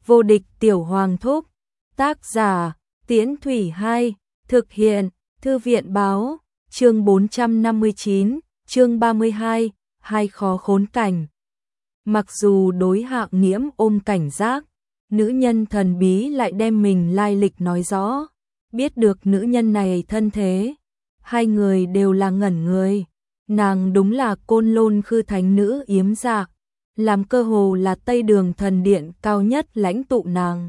Vô địch tiểu hoàng thúc. Tác giả, Tiễn Thủy 2, thực hiện, Thư viện báo, chương 459, chương 32, hai khó khốn cảnh. Mặc dù đối Hạng Nghiễm ôm cảnh giác, nữ nhân thần bí lại đem mình lai lịch nói rõ, biết được nữ nhân này thân thế. Hai người đều là ngẩn người, nàng đúng là Côn Lôn Khư thánh nữ Yếm Dạ, làm cơ hồ là Tây Đường thần điện cao nhất lãnh tụ nàng.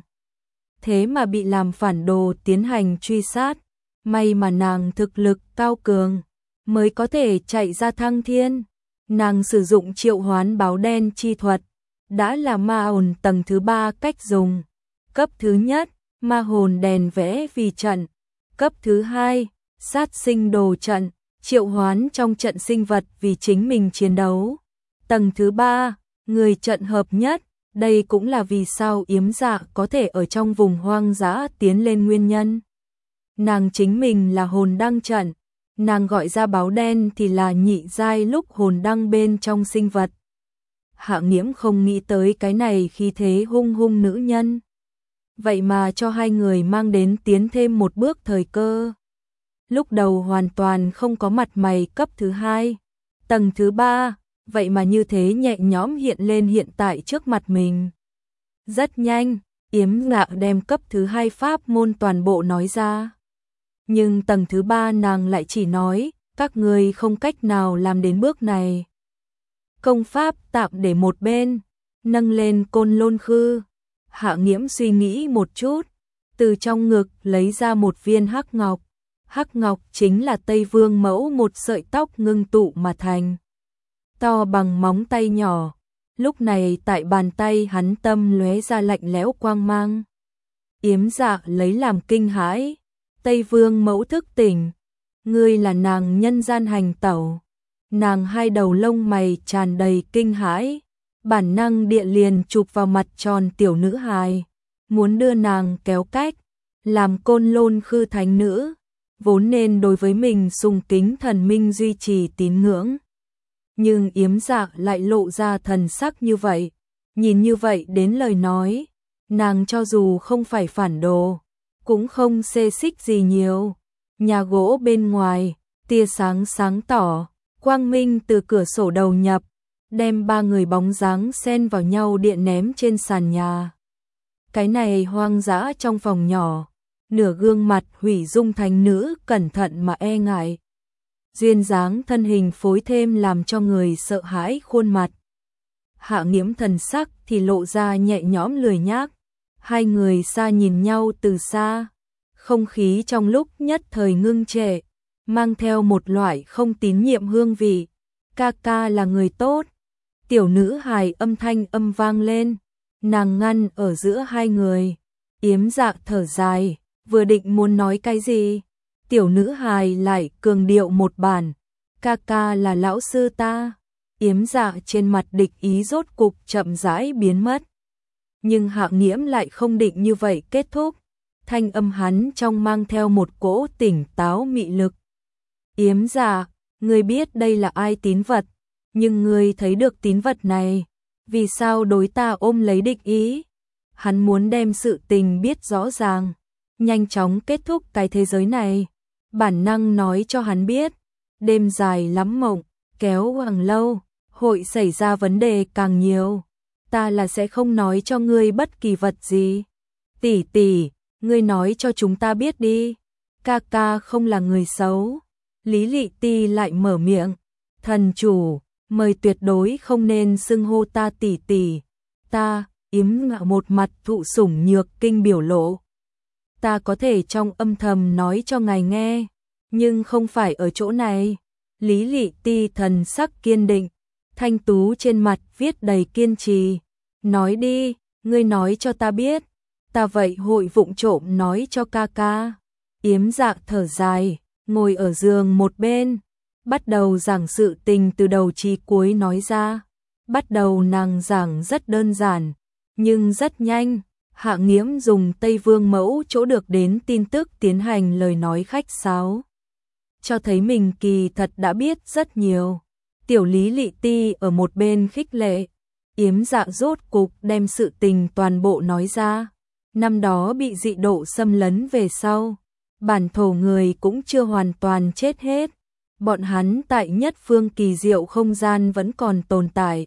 Thế mà bị làm phản đồ tiến hành truy sát, may mà nàng thực lực cao cường, mới có thể chạy ra thăng thiên. Nàng sử dụng triệu hoán báo đen chi thuật, đã là ma hồn tầng thứ 3 cách dùng. Cấp thứ nhất, ma hồn đèn vẽ vì trận. Cấp thứ hai, sát sinh đồ trận, triệu hoán trong trận sinh vật vì chính mình chiến đấu. Tầng thứ 3, người trận hợp nhất, đây cũng là vì sao Yếm Dạ có thể ở trong vùng hoang dã tiến lên nguyên nhân. Nàng chính mình là hồn đăng trận, nàng gọi ra báo đen thì là nhị giai lúc hồn đăng bên trong sinh vật. Hạng Nghiễm không nghĩ tới cái này khi thế hung hung nữ nhân. Vậy mà cho hai người mang đến tiến thêm một bước thời cơ. Lúc đầu hoàn toàn không có mặt mày cấp thứ hai, tầng thứ 3, vậy mà như thế nhẹ nhõm hiện lên hiện tại trước mặt mình. Rất nhanh, Yếm Dạ đem cấp thứ hai pháp môn toàn bộ nói ra. Nhưng tầng thứ 3 nàng lại chỉ nói, các người không cách nào làm đến bước này. Công pháp tạm để một bên, nâng lên Côn Lôn Khư. Hạng Nghiễm suy nghĩ một chút, từ trong ngực lấy ra một viên hắc ngọc. Hắc ngọc chính là Tây Vương mẫu một sợi tóc ngưng tụ mà thành. To bằng móng tay nhỏ, lúc này tại bàn tay hắn tâm lóe ra lạnh lẽo quang mang. Yếm Dạ lấy làm kinh hãi, Tây Vương mẫu thức tỉnh, ngươi là nàng nhân gian hành tẩu. Nàng hai đầu lông mày tràn đầy kinh hãi, bản năng địa liền chụp vào mặt tròn tiểu nữ hài, muốn đưa nàng kéo cách, làm Côn Lôn Khư thánh nữ, vốn nên đối với mình sùng kính thần minh duy trì tín ngưỡng. Nhưng Yếm Dạ lại lộ ra thần sắc như vậy, nhìn như vậy đến lời nói, nàng cho dù không phải phản đồ, cũng không xê xích gì nhiều. Nhà gỗ bên ngoài, tia sáng sáng tỏ, quang minh từ cửa sổ đầu nhập, đem ba người bóng dáng xen vào nhau điện ném trên sàn nhà. Cái này hoang dã trong phòng nhỏ, nửa gương mặt hủy dung thánh nữ cẩn thận mà e ngại. Duyên dáng thân hình phối thêm làm cho người sợ hãi khuôn mặt. Hạng Nghiễm thần sắc thì lộ ra nhẹ nhõm lười nhác. Hai người xa nhìn nhau từ xa, không khí trong lúc nhất thời ngưng trệ, mang theo một loại không tín nhiệm hương vị. Ca ca là người tốt. Tiểu nữ hài âm thanh âm vang lên, nàng ngăn ở giữa hai người. Yếm Dạ thở dài, vừa định muốn nói cái gì, tiểu nữ hài lại cường điệu một bản, ca ca là lão sư ta. Yếm Dạ trên mặt địch ý rốt cục chậm rãi biến mất. Nhưng Hạng Nghiễm lại không định như vậy kết thúc, thanh âm hắn trong mang theo một cỗ tỉnh táo mị lực. Yếm Dạ, ngươi biết đây là ai tín vật, nhưng ngươi thấy được tín vật này, vì sao đối ta ôm lấy địch ý? Hắn muốn đem sự tình biết rõ ràng, nhanh chóng kết thúc cái thế giới này. Bản năng nói cho hắn biết, đêm dài lắm mộng, kéo càng lâu, hội xảy ra vấn đề càng nhiều. Ta là sẽ không nói cho ngươi bất kỳ vật gì. Tỷ tỷ, ngươi nói cho chúng ta biết đi. Ca ca không là người xấu. Lý Lị Ti lại mở miệng. Thần chủ, mời tuyệt đối không nên xưng hô ta tỷ tỷ. Ta, Yếm Dạ một mặt thụ sủng nhược kinh biểu lộ. Ta có thể trong âm thầm nói cho ngài nghe, nhưng không phải ở chỗ này. Lý Lị Ti thần sắc kiên định, thanh tú trên mặt viết đầy kiên trì. Nói đi, ngươi nói cho ta biết, ta vậy hội vụng trộm nói cho ca ca. Yếm Dạ thở dài, ngồi ở giường một bên, bắt đầu giảng sự tình từ đầu chí cuối nói ra. Bắt đầu nàng giảng rất đơn giản, nhưng rất nhanh. Hạng Nghiễm dùng Tây Vương mẫu chỗ được đến tin tức tiến hành lời nói khách sáo, cho thấy mình kỳ thật đã biết rất nhiều. Tiểu Lý Lị Ti ở một bên khích lệ, Yếm Dạ rốt cục đem sự tình toàn bộ nói ra. Năm đó bị dị độ xâm lấn về sau, bản thổ người cũng chưa hoàn toàn chết hết. Bọn hắn tại nhất phương kỳ diệu không gian vẫn còn tồn tại.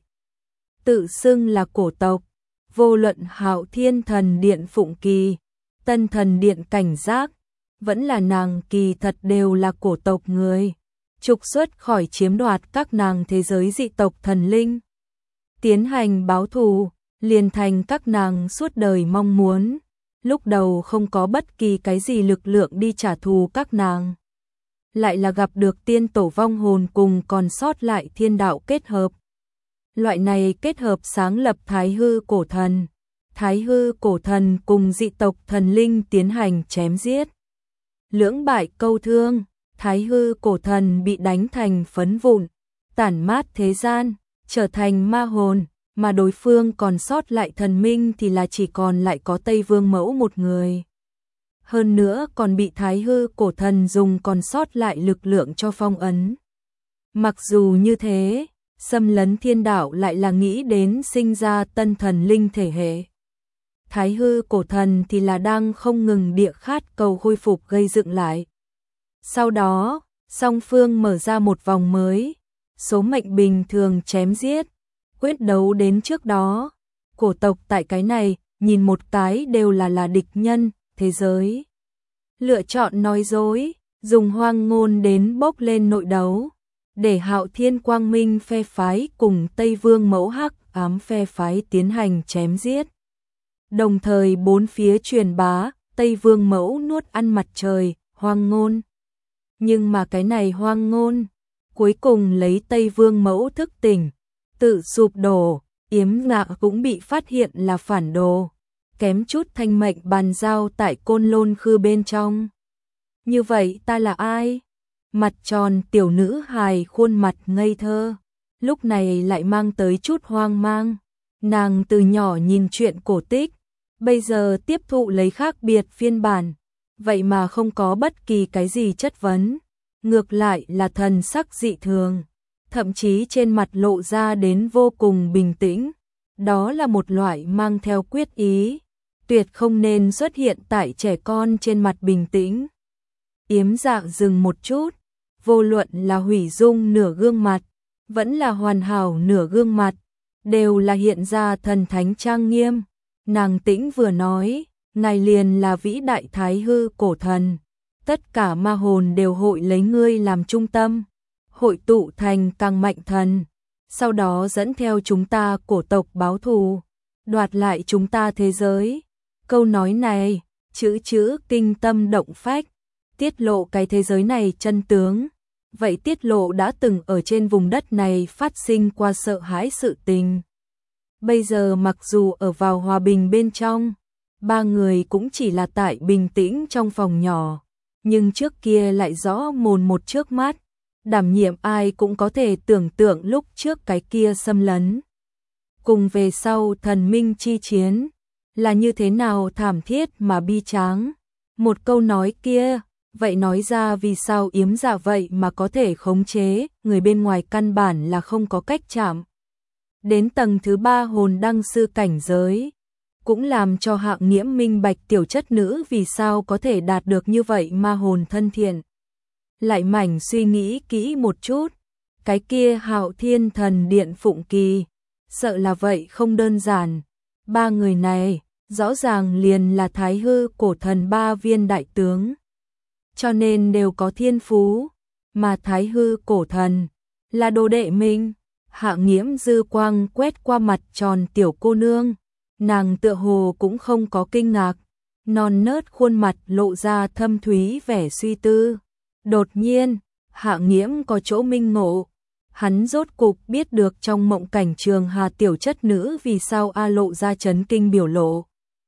Tự xưng là cổ tộc, vô luận Hạo Thiên Thần Điện Phụng Kỳ, Tân Thần Điện Cảnh Giác, vẫn là nàng kỳ thật đều là cổ tộc người, trục xuất khỏi chiếm đoạt các nàng thế giới dị tộc thần linh. Tiến hành báo thù, liền thành các nàng suốt đời mong muốn, lúc đầu không có bất kỳ cái gì lực lượng đi trả thù các nàng. Lại là gặp được tiên tổ vong hồn cùng còn sót lại thiên đạo kết hợp. Loại này kết hợp sáng lập Thái Hư Cổ Thần. Thái Hư Cổ Thần cùng dị tộc thần linh tiến hành chém giết. Lưỡng bại câu thương, Thái Hư Cổ Thần bị đánh thành phấn vụn, tản mát thế gian, trở thành ma hồn, mà đối phương còn sót lại thần minh thì là chỉ còn lại có Tây Vương Mẫu một người. Hơn nữa còn bị Thái Hư Cổ Thần dùng còn sót lại lực lượng cho phong ấn. Mặc dù như thế, xâm lấn thiên đạo lại là nghĩ đến sinh ra tân thần linh thể hệ. Thái Hư Cổ Thần thì là đang không ngừng địa khát cầu khôi phục gây dựng lại. Sau đó, song phương mở ra một vòng mới, số mệnh bình thường chém giết, quyết đấu đến trước đó. Cổ tộc tại cái này, nhìn một cái đều là địch nhân, thế giới. Lựa chọn nói dối, dùng hoang ngôn đến bốc lên nội đấu, để Hạo Thiên Quang Minh phe phái cùng Tây Vương Mẫu Hắc Ám phe phái tiến hành chém giết. Đồng thời bốn phía truyền bá, Tây Vương Mẫu nuốt ăn mặt trời, hoang ngôn. Nhưng mà cái này hoang ngôn, cuối cùng lấy Tây Vương Mẫu thức tỉnh, tự sụp đổ, Yếm Dạ cũng bị phát hiện là phản đồ, kém chút thanh mệnh bàn giao tại Côn Lôn Khư bên trong. Như vậy ta là ai? Mặt tròn tiểu nữ hài khuôn mặt ngây thơ, lúc này lại mang tới chút hoang mang. Nàng từ nhỏ nhìn truyện cổ tích, bây giờ tiếp thụ lấy khác biệt phiên bản, vậy mà không có bất kỳ cái gì chất vấn, ngược lại là thần sắc dị thường, thậm chí trên mặt lộ ra đến vô cùng bình tĩnh. Đó là một loại mang theo quyết ý, tuyệt không nên xuất hiện tại trẻ con trên mặt bình tĩnh. Yếm Dạ dừng một chút, vô luận là hủy dung nửa gương mặt, vẫn là hoàn hảo nửa gương mặt, đều là hiện ra thần thánh trang nghiêm. Nàng tĩnh vừa nói, ngài liền là vĩ đại Thái Hư Cổ Thần, tất cả ma hồn đều hội lấy ngươi làm trung tâm, hội tụ thành càng mạnh thần, sau đó dẫn theo chúng ta cổ tộc báo thù, đoạt lại chúng ta thế giới. Câu nói này, chữ kinh tâm động phách, tiết lộ cái thế giới này chân tướng. Vậy tiết lộ đã từng ở trên vùng đất này phát sinh qua sợ hãi sự tình. Bây giờ mặc dù ở vào hòa bình bên trong, ba người cũng chỉ là tại bình tĩnh trong phòng nhỏ, nhưng trước kia lại rõ mồn một trước mắt, đảm nhiệm ai cũng có thể tưởng tượng lúc trước cái kia xâm lấn. Cùng về sau thần minh chi chiến, là như thế nào thảm thiết mà bi tráng. Một câu nói kia, vậy nói ra vì sao Yếm Dạ vậy mà có thể khống chế, người bên ngoài căn bản là không có cách chạm. Đến tầng thứ 3 hồn đăng sư cảnh giới, cũng làm cho Hạng Nghiễm minh bạch tiểu chất nữ vì sao có thể đạt được như vậy ma hồn thân thiện. Lại mảnh suy nghĩ kỹ một chút, cái kia Hạo Thiên Thần Điện Phụng Kỳ, sợ là vậy không đơn giản. Ba người này, rõ ràng liền là Thái Hư Cổ Thần ba viên đại tướng, cho nên đều có thiên phú, mà Thái Hư Cổ Thần là đồ đệ mình. Hạng Nghiễm dư quang quét qua mặt tròn tiểu cô nương, nàng tựa hồ cũng không có kinh ngạc, non nớt khuôn mặt lộ ra thâm thúy vẻ suy tư. Đột nhiên, Hạng Nghiễm có chỗ minh ngộ, hắn rốt cục biết được trong mộng cảnh Trường Hà tiểu chất nữ vì sao lộ ra chấn kinh biểu lộ.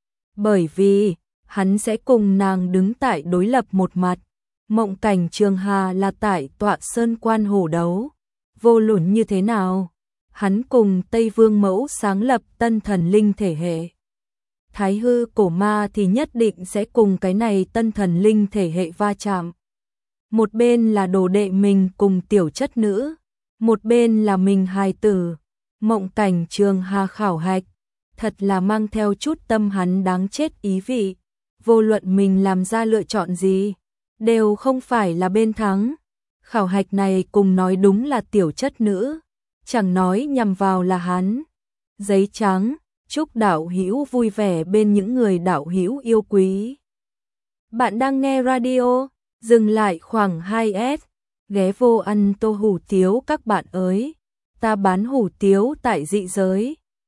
Bởi vì, hắn sẽ cùng nàng đứng tại đối lập một mặt. Mộng cảnh Trường Hà là tại Tọa Sơn Quan hổ đấu. Vô luận như thế nào, hắn cùng Tây Vương Mẫu sáng lập tân thần linh thể hệ. Thái Hư Cổ Ma thì nhất định sẽ cùng cái này tân thần linh thể hệ va chạm. Một bên là đồ đệ mình cùng tiểu chất nữ, một bên là mình hài tử. Mộng Cảnh Trường Hà khảo hạch, thật là mang theo chút tâm hắn đáng chết ý vị. Vô luận mình làm ra lựa chọn gì, đều không phải là bên thắng. Khảo hạch này cùng nói đúng là tiểu chất nữ, chẳng nói nhằm vào là hắn. Giấy trắng, chúc đạo hữu vui vẻ bên những người đạo hữu yêu quý. Bạn đang nghe radio, dừng lại khoảng 2S, ghé vô ăn tô hủ tiếu các bạn ơi. Ta bán hủ tiếu tại dị giới.